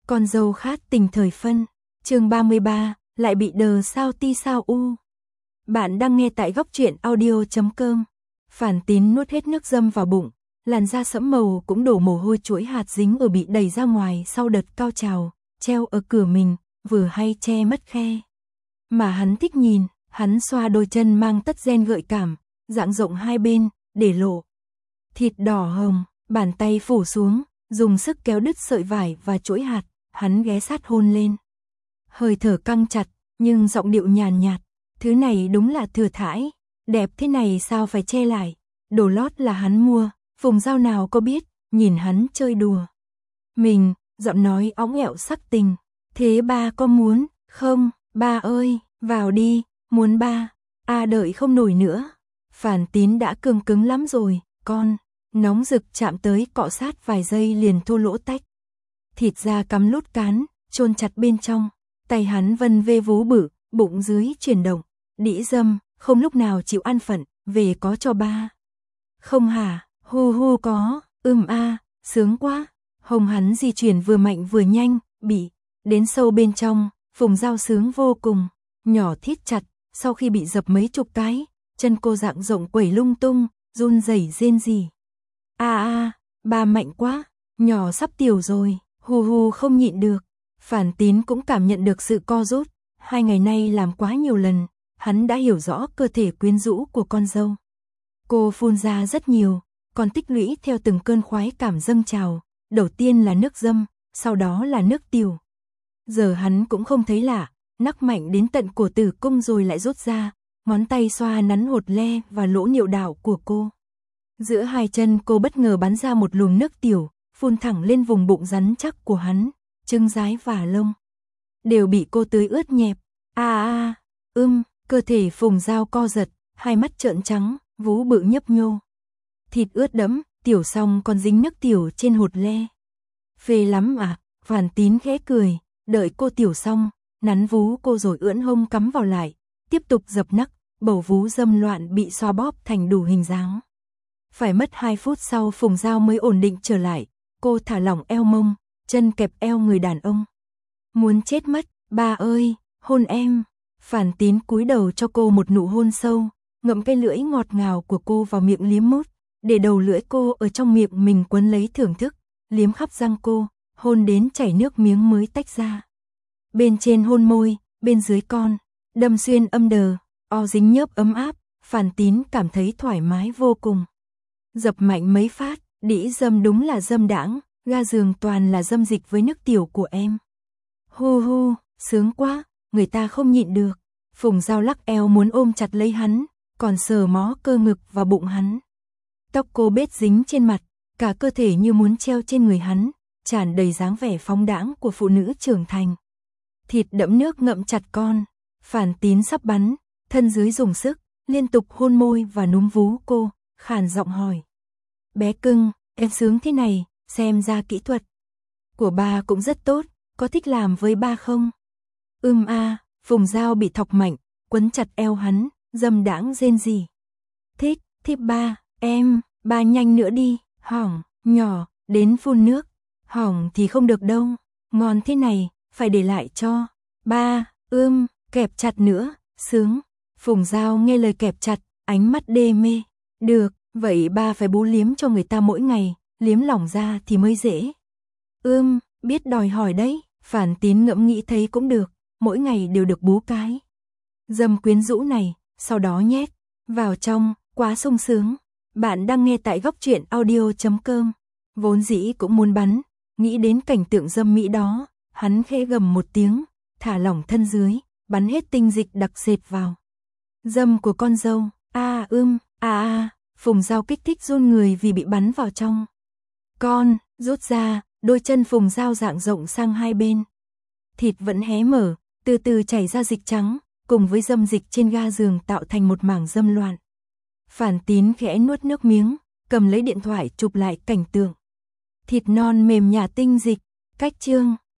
Con dâu khát tình thời phân, chương 33, lại bị đờ sao ti sao u. Bạn đang nghe tại góc truyện audio.com. Phản Tín nuốt hết nước dâm vào bụng, làn da sẫm màu cũng đổ mồ hôi chuỗi hạt dính ở bị đẩy ra ngoài sau đợt cao trào, treo ở cửa mình, vừa hay che mất khe. Mà hắn thích nhìn, hắn xoa đôi chân mang tất ren gợi cảm, dạng rộng hai bên, để lộ thịt đỏ hồng, bàn tay phủ xuống, dùng sức kéo đứt sợi vải và chuỗi hạt, hắn ghé sát hôn lên. Hơi thở căng chặt, nhưng giọng điệu nhàn nhạt, thứ này đúng là thừa thãi, đẹp thế này sao phải che lại, đồ lót là hắn mua, Phùng Dao nào có biết, nhìn hắn chơi đùa. Mình, giọng nói óng ẹo sắc tình, thế ba có muốn, không, ba ơi, vào đi, muốn ba, đợi không nổi nữa. Phản Tín đã cương cứng lắm rồi, con, nóng rực chạm tới cọ sát vài giây liền thô lỗ tách. Thịt da cắm lút cán, chôn chặt bên trong, tay hắn vân vê vú bự, bụng dưới chuyển động, đĩ dâm, không lúc nào chịu ăn phận, về có cho ba. Không hả, hu hu có, sướng quá. Hồng hắn di chuyển vừa mạnh vừa nhanh, bị đến sâu bên trong, Phùng Dao sướng vô cùng, nhỏ thít chặt, sau khi bị dập mấy chục cái, chân cô dạng rộng quẩy lung tung, run rẩy rên rỉ. Ba mạnh quá, nhỏ sắp tiểu rồi, hu hu không nhịn được. Phản Tín cũng cảm nhận được sự co rút, 2 ngày nay làm quá nhiều lần, hắn đã hiểu rõ cơ thể quyến rũ của con dâu. Cô phun ra rất nhiều, còn tích lũy theo từng cơn khoái cảm dâng trào, đầu tiên là nước dâm, sau đó là nước tiểu. Giờ hắn cũng không thấy lạ, nắc mạnh đến tận cổ tử cung rồi lại rút ra, ngón tay xoa nắn hột le và lỗ niệu đạo của cô. Giữa hai chân cô bất ngờ bắn ra một luồng nước tiểu, phun thẳng lên vùng bụng rắn chắc của hắn, trưng rái và lông đều bị cô tưới ướt nhẹp. Cơ thể Phùng Dao co giật, hai mắt trợn trắng, vú bự nhấp nhô. Thịt ướt đẫm, tiểu xong còn dính nước tiểu trên hột le. Phê lắm à, Phản Tín khẽ cười, đợi cô tiểu xong, nắn vú cô rồi ưỡn hông cắm vào lại, tiếp tục dập nắc, bầu vú dâm loạn bị xoa bóp thành đủ hình dáng. Phải mất 2 phút sau Phùng Dao mới ổn định trở lại, cô thả lỏng eo mông, chân kẹp eo người đàn ông. Muốn chết mất, ba ơi, hôn em. Phản Tín cúi đầu cho cô một nụ hôn sâu, ngậm cái lưỡi ngọt ngào của cô vào miệng liếm mút, để đầu lưỡi cô ở trong miệng mình quấn lấy thưởng thức, liếm khắp răng cô, hôn đến chảy nước miếng mới tách ra. Bên trên hôn môi, bên dưới con, đâm xuyên âm đờ, dính nhớp ấm áp, Phản Tín cảm thấy thoải mái vô cùng. Dập mạnh mấy phát, đĩ dâm đúng là dâm đãng, ga giường toàn là dâm dịch với nước tiểu của em. Hu hu, sướng quá, người ta không nhịn được. Phùng Dao lắc eo muốn ôm chặt lấy hắn, còn sờ mó cơ ngực và bụng hắn. Tóc cô bết dính trên mặt, cả cơ thể như muốn treo trên người hắn, tràn đầy dáng vẻ phóng đãng của phụ nữ trưởng thành. Thịt đẫm nước ngậm chặt con, Phản Tín sắp bắn, thân dưới dùng sức, liên tục hôn môi và núm vú cô, khàn giọng hỏi. Bé cưng, em sướng thế này, xem ra kỹ thuật của ba cũng rất tốt, có thích làm với ba không? Phùng Dao bị thọc mạnh, quấn chặt eo hắn, dâm đãng rên rỉ. Thích ba, ba nhanh nữa đi, hỏng, nhỏ, đến phun nước, hỏng thì không được đâu, ngon thế này, phải để lại cho ba, kẹp chặt nữa, sướng. Phùng Dao nghe lời kẹp chặt, ánh mắt đê mê. Được, vậy ba phải bú liếm cho người ta mỗi ngày, liếm lỏng ra thì mới dễ. Biết đòi hỏi đấy, Phản Tín ngẫm nghĩ thấy cũng được, mỗi ngày đều được bú cái dâm quyến rũ này, sau đó nhét vào trong, quá sung sướng. Bạn đang nghe tại góc truyện audio.com. Vốn dĩ cũng muốn bắn, nghĩ đến cảnh tượng dâm mỹ đó, hắn khẽ gầm một tiếng, thả lỏng thân dưới, bắn hết tinh dịch đặc sệt vào dâm của con dâu. Phùng Dao kích thích run người vì bị bắn vào trong. Con, rút ra, đôi chân Phùng Dao dạng rộng sang hai bên. Thịt vẫn hé mở, từ từ chảy ra dịch trắng, cùng với dâm dịch trên ga giường tạo thành một mảng dâm loạn. Phản Tín khẽ nuốt nước miếng, cầm lấy điện thoại chụp lại cảnh tượng. Thịt non mềm nhả tinh dịch, cách chương.